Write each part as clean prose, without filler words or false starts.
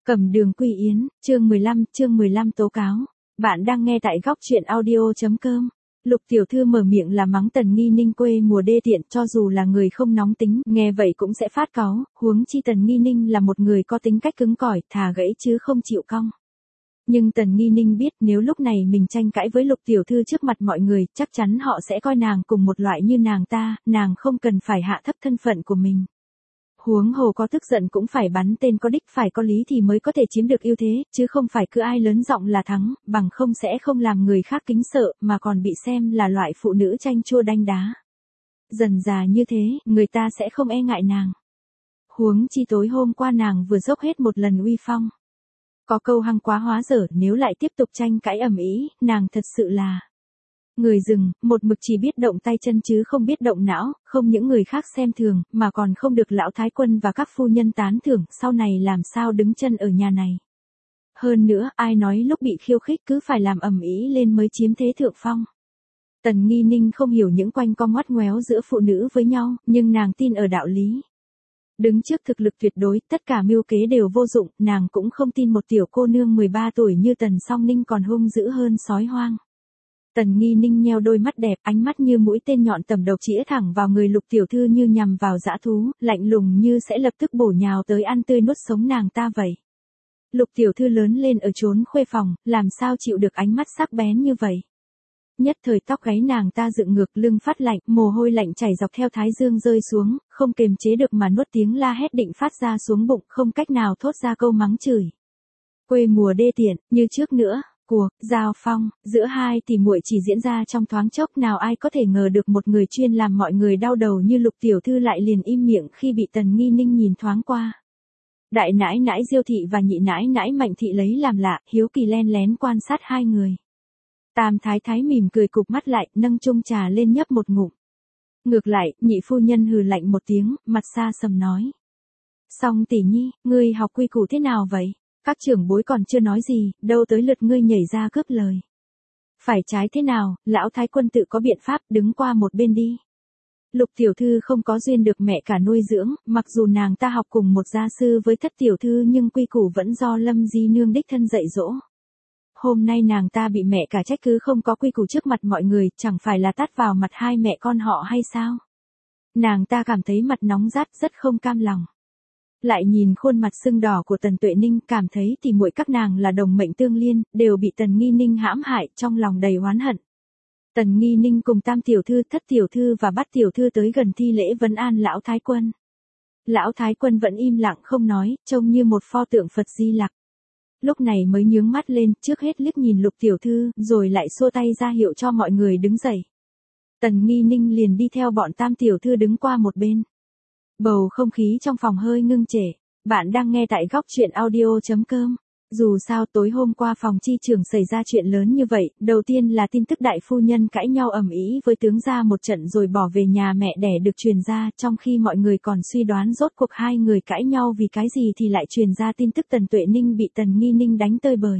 Cẩm Đường Quy Yến, chương 15 tố cáo. Bạn đang nghe tại góc truyện audio.com. Lục tiểu thư mở miệng là mắng Tần Nghi Ninh quê mùa đê tiện, cho dù là người không nóng tính, nghe vậy cũng sẽ phát cáu, huống chi Tần Nghi Ninh là một người có tính cách cứng cỏi, thà gãy chứ không chịu cong. Nhưng Tần Nghi Ninh biết nếu lúc này mình tranh cãi với Lục tiểu thư trước mặt mọi người, chắc chắn họ sẽ coi nàng cùng một loại như nàng không cần phải hạ thấp thân phận của mình. Huống hồ có tức giận cũng phải bắn tên có đích, phải có lý thì mới có thể chiếm được ưu thế, chứ không phải cứ ai lớn giọng là thắng, bằng không sẽ không làm người khác kính sợ, mà còn bị xem là loại phụ nữ chanh chua đanh đá. Dần dà như thế, người ta sẽ không e ngại nàng. Huống chi tối hôm qua nàng vừa dốc hết một lần uy phong. Có câu hăng quá hóa dở, nếu lại tiếp tục tranh cãi ầm ĩ, nàng thật sự là người rừng, một mực chỉ biết động tay chân chứ không biết động não, không những người khác xem thường, mà còn không được lão thái quân và các phu nhân tán thưởng, sau này làm sao đứng chân ở nhà này. Hơn nữa, ai nói lúc bị khiêu khích cứ phải làm ầm ĩ lên mới chiếm thế thượng phong. Tần Nghi Ninh không hiểu những quanh co ngoắt ngoéo giữa phụ nữ với nhau, nhưng nàng tin ở đạo lý. Đứng trước thực lực tuyệt đối, tất cả mưu kế đều vô dụng, nàng cũng không tin một tiểu cô nương 13 tuổi như Tần Song Ninh còn hung dữ hơn sói hoang. Tần Nghi Ninh nheo đôi mắt đẹp, ánh mắt như mũi tên nhọn tầm độc chĩa thẳng vào người Lục tiểu thư như nhằm vào dã thú, lạnh lùng như sẽ lập tức bổ nhào tới ăn tươi nuốt sống nàng ta vậy. Lục tiểu thư lớn lên ở chốn khuê phòng, làm sao chịu được ánh mắt sắc bén như vậy. Nhất thời tóc gáy nàng ta dựng ngược, lưng phát lạnh, mồ hôi lạnh chảy dọc theo thái dương rơi xuống, không kềm chế được mà nuốt tiếng la hét định phát ra xuống bụng, không cách nào thốt ra câu mắng chửi. Quê mùa đê tiện, như trước nữa. Cuộc giao phong giữa hai tỷ muội chỉ diễn ra trong thoáng chốc, nào ai có thể ngờ được một người chuyên làm mọi người đau đầu như Lục tiểu thư lại liền im miệng khi bị Tần Nghi Ninh nhìn thoáng qua. Đại nãi nãi Diêu thị và nhị nãi nãi Mạnh thị lấy làm lạ, hiếu kỳ len lén quan sát hai người. Tam thái thái mỉm cười cụp mắt lại, nâng chung trà lên nhấp một ngụm. Ngược lại, nhị phu nhân hừ lạnh một tiếng, mặt xa sầm nói: "Song tỷ nhi, ngươi học quy củ thế nào vậy? Các trưởng bối còn chưa nói gì, đâu tới lượt ngươi nhảy ra cướp lời. Phải trái thế nào, lão thái quân tự có biện pháp, đứng qua một bên đi." Lục tiểu thư không có duyên được mẹ cả nuôi dưỡng, mặc dù nàng ta học cùng một gia sư với Thất tiểu thư nhưng quy củ vẫn do Lâm di nương đích thân dạy dỗ. Hôm nay nàng ta bị mẹ cả trách cứ không có quy củ trước mặt mọi người, chẳng phải là tát vào mặt hai mẹ con họ hay sao? Nàng ta cảm thấy mặt nóng rát, rất không cam lòng. Lại nhìn khuôn mặt sưng đỏ của Tần Tuệ Ninh, cảm thấy tỷ muội các nàng là đồng mệnh tương liên, đều bị Tần Nghi Ninh hãm hại, trong lòng đầy oán hận. Tần Nghi Ninh cùng Tam tiểu thư, Thất tiểu thư và Bát tiểu thư tới gần thi lễ vấn an lão thái quân. Lão thái quân vẫn im lặng không nói, trông như một pho tượng Phật Di Lặc. Lúc này mới nhướng mắt lên, trước hết liếc nhìn Lục tiểu thư, rồi lại xua tay ra hiệu cho mọi người đứng dậy. Tần Nghi Ninh liền đi theo bọn Tam tiểu thư đứng qua một bên. Bầu không khí trong phòng hơi ngưng trệ. Bạn đang nghe tại góc truyện audio.com. Dù sao tối hôm qua phòng chi trường xảy ra chuyện lớn như vậy, đầu tiên là tin tức đại phu nhân cãi nhau ầm ĩ với tướng gia một trận rồi bỏ về nhà mẹ đẻ được truyền ra, trong khi mọi người còn suy đoán rốt cuộc hai người cãi nhau vì cái gì thì lại truyền ra tin tức Tần Tuệ Ninh bị Tần Nghi Ninh đánh tơi bời.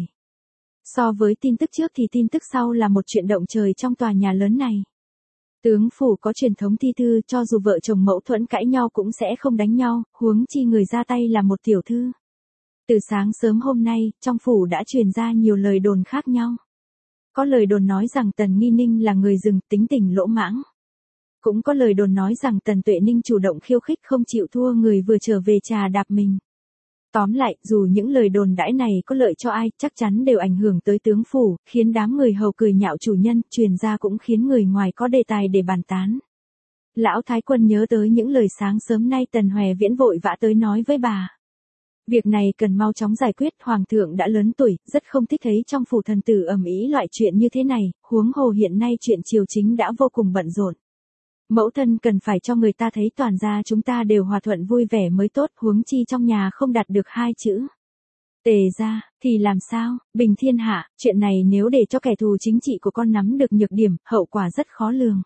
So với tin tức trước thì tin tức sau là một chuyện động trời trong tòa nhà lớn này. Tướng phủ có truyền thống thi thư, cho dù vợ chồng mâu thuẫn cãi nhau cũng sẽ không đánh nhau, huống chi người ra tay là một tiểu thư. Từ sáng sớm hôm nay, trong phủ đã truyền ra nhiều lời đồn khác nhau. Có lời đồn nói rằng Tần Nghi Ninh là người rừng, tính tình lỗ mãng. Cũng có lời đồn nói rằng Tần Tuệ Ninh chủ động khiêu khích không chịu thua người vừa trở về trà đạp mình. Tóm lại, dù những lời đồn đãi này có lợi cho ai, chắc chắn đều ảnh hưởng tới tướng phủ, khiến đám người hầu cười nhạo chủ nhân, truyền ra cũng khiến người ngoài có đề tài để bàn tán. Lão thái quân nhớ tới những lời sáng sớm nay Tần Hòe Viễn vội vã tới nói với bà. Việc này cần mau chóng giải quyết, hoàng thượng đã lớn tuổi, rất không thích thấy trong phủ thần tử ầm ĩ loại chuyện như thế này, huống hồ hiện nay chuyện triều chính đã vô cùng bận rộn. Mẫu thân cần phải cho người ta thấy toàn gia chúng ta đều hòa thuận vui vẻ mới tốt, huống chi trong nhà không đạt được hai chữ Tề gia, thì làm sao, bình thiên hạ, chuyện này nếu để cho kẻ thù chính trị của con nắm được nhược điểm, hậu quả rất khó lường.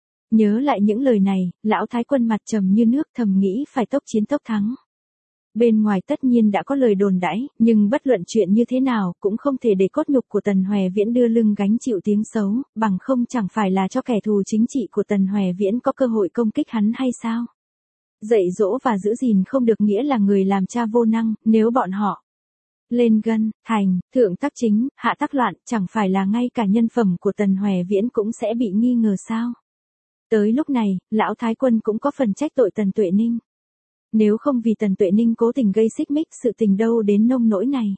Nhớ lại những lời này, lão thái quân mặt trầm như nước, thầm nghĩ phải tốc chiến tốc thắng. Bên ngoài tất nhiên đã có lời đồn đãi, nhưng bất luận chuyện như thế nào, cũng không thể để cốt nhục của Tần Hòe Viễn đưa lưng gánh chịu tiếng xấu, bằng không chẳng phải là cho kẻ thù chính trị của Tần Hòe Viễn có cơ hội công kích hắn hay sao? Dạy dỗ và giữ gìn không được nghĩa là người làm cha vô năng, nếu bọn họ Lên gân, thành, thượng tác chính, hạ tác loạn, chẳng phải là ngay cả nhân phẩm của Tần Hoè Viễn cũng sẽ bị nghi ngờ sao? Tới lúc này, lão Thái Quân cũng có phần trách tội Tần Tuệ Ninh. Nếu không vì Tần Tuệ Ninh cố tình gây xích mích, sự tình đâu đến nông nỗi này.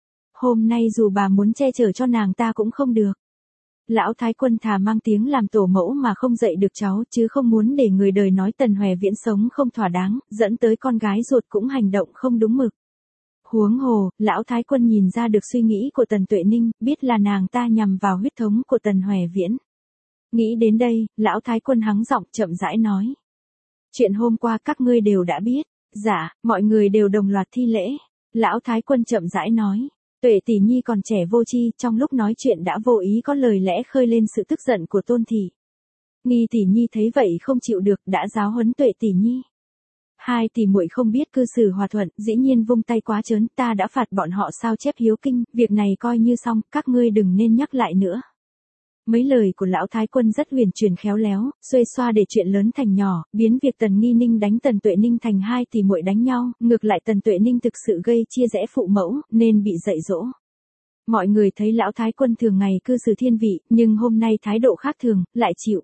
Hôm nay dù bà muốn che chở cho nàng ta cũng không được. Lão Thái Quân thà mang tiếng làm tổ mẫu mà không dạy được cháu, chứ không muốn để người đời nói Tần Hoè Viễn sống không thỏa đáng, dẫn tới con gái ruột cũng hành động không đúng mực. Huống hồ, lão Thái Quân nhìn ra được suy nghĩ của Tần Tuệ Ninh, biết là nàng ta nhằm vào huyết thống của Tần Hoè Viễn. Nghĩ đến đây, lão Thái Quân hắng giọng chậm rãi nói. Chuyện hôm qua các ngươi đều đã biết. Dạ, mọi người đều đồng loạt thi lễ. Lão Thái Quân chậm rãi nói. Tuệ tỷ nhi còn trẻ vô tri, trong lúc nói chuyện đã vô ý có lời lẽ khơi lên sự tức giận của Tôn thị. Nghi tỷ nhi thấy vậy không chịu được, đã giáo huấn Tuệ tỷ nhi. Hai tỷ muội không biết cư xử hòa thuận, dĩ nhiên vung tay quá trớn, ta đã phạt bọn họ sao chép hiếu kinh, việc này coi như xong, các ngươi đừng nên nhắc lại nữa. Mấy lời của lão Thái Quân rất huyền chuyển khéo léo, xuê xoa để chuyện lớn thành nhỏ, biến việc Tần Nghi Ninh đánh Tần Tuệ Ninh thành hai tỷ muội đánh nhau, ngược lại Tần Tuệ Ninh thực sự gây chia rẽ phụ mẫu, nên bị dạy dỗ. Mọi người thấy lão Thái Quân thường ngày cư xử thiên vị, nhưng hôm nay thái độ khác thường, lại chịu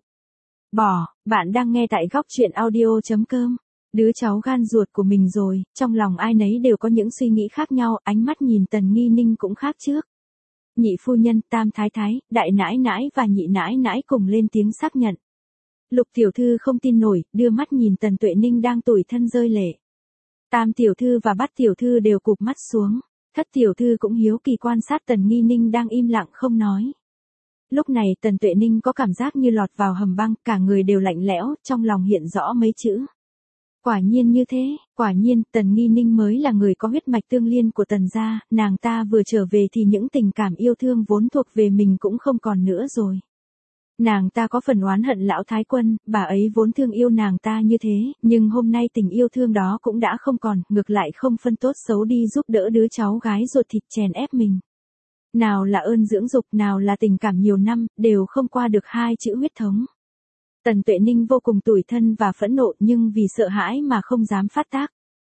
bỏ. Bạn đang nghe tại góc truyện audio.com. Đứa cháu gan ruột của mình rồi, trong lòng ai nấy đều có những suy nghĩ khác nhau, ánh mắt nhìn Tần Nghi Ninh cũng khác trước. Nhị phu nhân, tam thái thái, đại nãi nãi và nhị nãi nãi cùng lên tiếng xác nhận. Lục tiểu thư không tin nổi, đưa mắt nhìn Tần Tuệ Ninh đang tủi thân rơi lệ. Tam tiểu thư và bát tiểu thư đều cụp mắt xuống. Thất tiểu thư cũng hiếu kỳ quan sát Tần Nghi Ninh đang im lặng không nói. Lúc này Tần Tuệ Ninh có cảm giác như lọt vào hầm băng, cả người đều lạnh lẽo, trong lòng hiện rõ mấy chữ. Quả nhiên như thế, quả nhiên, Tần Nghi Ninh mới là người có huyết mạch tương liên của Tần gia, nàng ta vừa trở về thì những tình cảm yêu thương vốn thuộc về mình cũng không còn nữa rồi. Nàng ta có phần oán hận lão Thái Quân, bà ấy vốn thương yêu nàng ta như thế, nhưng hôm nay tình yêu thương đó cũng đã không còn, ngược lại không phân tốt xấu đi giúp đỡ đứa cháu gái ruột thịt chèn ép mình. Nào là ơn dưỡng dục, nào là tình cảm nhiều năm, đều không qua được hai chữ huyết thống. Tần Tuệ Ninh vô cùng tủi thân và phẫn nộ nhưng vì sợ hãi mà không dám phát tác.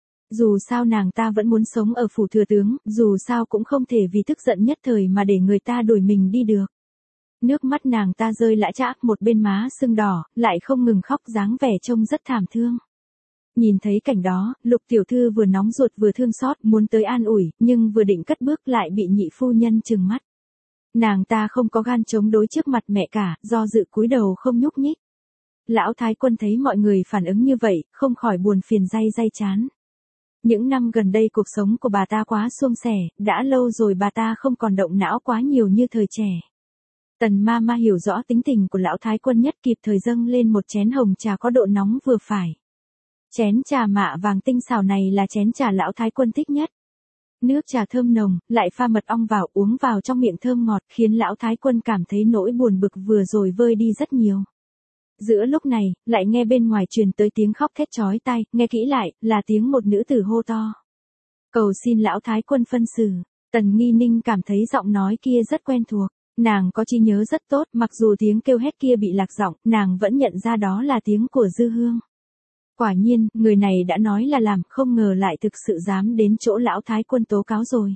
Dù sao nàng ta vẫn muốn sống ở phủ thừa tướng, dù sao cũng không thể vì tức giận nhất thời mà để người ta đuổi mình đi được. Nước mắt nàng ta rơi lã chã, một bên má sưng đỏ, lại không ngừng khóc dáng vẻ trông rất thảm thương. Nhìn thấy cảnh đó, Lục tiểu thư vừa nóng ruột vừa thương xót, muốn tới an ủi, nhưng vừa định cất bước lại bị nhị phu nhân trừng mắt. Nàng ta không có gan chống đối trước mặt mẹ cả, do dự cúi đầu không nhúc nhích. Lão Thái Quân thấy mọi người phản ứng như vậy, không khỏi buồn phiền day chán. Những năm gần đây cuộc sống của bà ta quá suôn sẻ, đã lâu rồi bà ta không còn động não quá nhiều như thời trẻ. Tần ma ma hiểu rõ tính tình của lão Thái Quân nhất, kịp thời dâng lên một chén hồng trà có độ nóng vừa phải. Chén trà mạ vàng tinh xảo này là chén trà lão Thái Quân thích nhất. Nước trà thơm nồng, lại pha mật ong vào, uống vào trong miệng thơm ngọt, khiến lão Thái Quân cảm thấy nỗi buồn bực vừa rồi vơi đi rất nhiều. Giữa lúc này, lại nghe bên ngoài truyền tới tiếng khóc thét chói tai, nghe kỹ lại, là tiếng một nữ tử hô to. Cầu xin lão Thái Quân phân xử. Tần Nghi Ninh cảm thấy giọng nói kia rất quen thuộc. Nàng có trí nhớ rất tốt, mặc dù tiếng kêu hét kia bị lạc giọng, nàng vẫn nhận ra đó là tiếng của Dư Hương. Quả nhiên, người này đã nói là làm, không ngờ lại thực sự dám đến chỗ lão Thái Quân tố cáo rồi.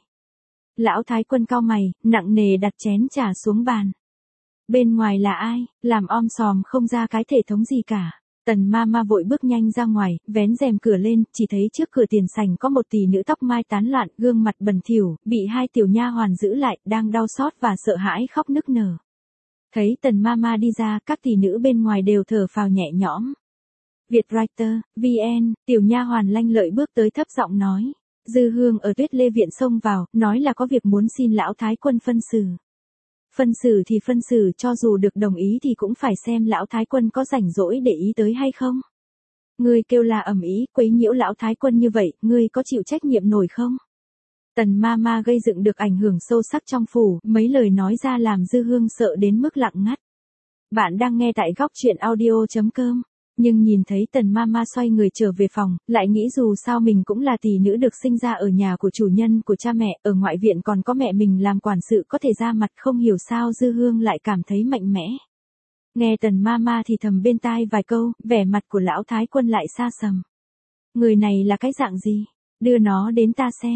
Lão Thái Quân cau mày, nặng nề đặt chén trà xuống bàn. Bên ngoài là ai, làm om sòm không ra cái thể thống gì cả. Tần ma ma vội bước nhanh ra ngoài, vén rèm cửa lên, chỉ thấy trước cửa tiền sảnh có một tỷ nữ tóc mai tán loạn, gương mặt bẩn thỉu, bị hai tiểu nha hoàn giữ lại, đang đau xót và sợ hãi khóc nức nở. Thấy tần ma ma đi ra, các tỷ nữ bên ngoài đều thở phào nhẹ nhõm. Vietwriter, VN, tiểu nha hoàn lanh lợi bước tới thấp giọng nói. Dư Hương ở Tuyết Lê Viện xông vào, nói là có việc muốn xin lão Thái Quân phân xử. Phân xử thì phân xử, cho dù được đồng ý thì cũng phải xem lão Thái Quân có rảnh rỗi để ý tới hay không. Ngươi kêu là ầm ĩ, quấy nhiễu lão Thái Quân như vậy, ngươi có chịu trách nhiệm nổi không? Tần ma ma gây dựng được ảnh hưởng sâu sắc trong phủ, mấy lời nói ra làm Dư Hương sợ đến mức lặng ngắt. Bạn đang nghe tại góc truyện audio.com. Nhưng nhìn thấy tần ma ma xoay người trở về phòng, lại nghĩ dù sao mình cũng là tỷ nữ được sinh ra ở nhà của chủ nhân của cha mẹ, ở ngoại viện còn có mẹ mình làm quản sự có thể ra mặt, không hiểu sao Dư Hương lại cảm thấy mạnh mẽ. Nghe tần ma ma thì thầm bên tai vài câu, vẻ mặt của lão Thái Quân lại xa sầm. Người này là cái dạng gì? Đưa nó đến ta xem.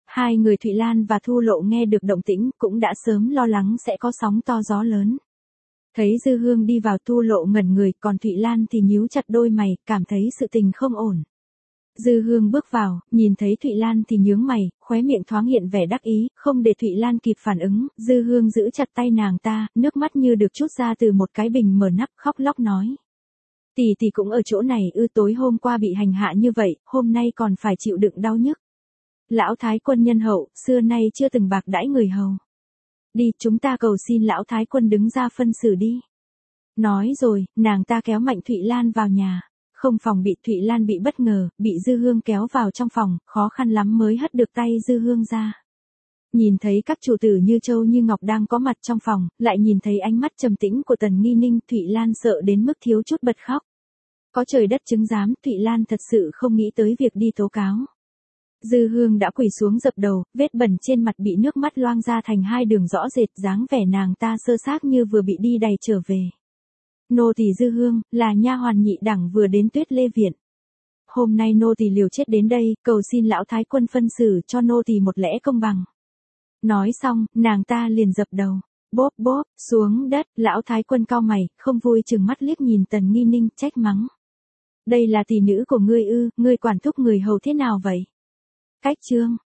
Hai người Thụy Lan và Thu Lộ nghe được động tĩnh cũng đã sớm lo lắng sẽ có sóng to gió lớn. Thấy Dư Hương đi vào, Thu Lộ ngẩn người, còn Thụy Lan thì nhíu chặt đôi mày, cảm thấy sự tình không ổn. Dư Hương bước vào, nhìn thấy Thụy Lan thì nhướng mày, khóe miệng thoáng hiện vẻ đắc ý, không để Thụy Lan kịp phản ứng, Dư Hương giữ chặt tay nàng ta, nước mắt như được trút ra từ một cái bình mở nắp, khóc lóc nói. Tỷ tỷ cũng ở chỗ này ư? Tối hôm qua bị hành hạ như vậy, hôm nay còn phải chịu đựng đau nhức. Lão Thái Quân nhân hậu, xưa nay chưa từng bạc đãi người hầu. Đi, chúng ta cầu xin Lão Thái Quân đứng ra phân xử đi. Nói rồi, nàng ta kéo mạnh Thụy Lan vào nhà. Không phòng bị, Thụy Lan bị bất ngờ, bị Dư Hương kéo vào trong phòng, khó khăn lắm mới hất được tay Dư Hương ra. Nhìn thấy các chủ tử như Châu như Ngọc đang có mặt trong phòng, lại nhìn thấy ánh mắt trầm tĩnh của Tần Nghi Ninh, Thụy Lan sợ đến mức thiếu chút bật khóc. Có trời đất chứng giám, Thụy Lan thật sự không nghĩ tới việc đi tố cáo. Dư Hương đã quỳ xuống dập đầu, vết bẩn trên mặt bị nước mắt loang ra thành hai đường rõ rệt, dáng vẻ nàng ta sơ xác như vừa bị đi đày trở về. Nô tỳ Dư Hương, là nha hoàn nhị đẳng vừa đến Tuyết Lê Viện. Hôm nay nô tỳ liều chết đến đây, cầu xin Lão Thái Quân phân xử cho nô tỳ một lẽ công bằng. Nói xong, nàng ta liền dập đầu. Bốp bốp, xuống đất, Lão Thái Quân cau mày, không vui trừng mắt liếc nhìn Tần Nghi Ninh, trách mắng. Đây là tỷ nữ của ngươi ư? Ngươi quản thúc người hầu thế nào vậy? Cách chương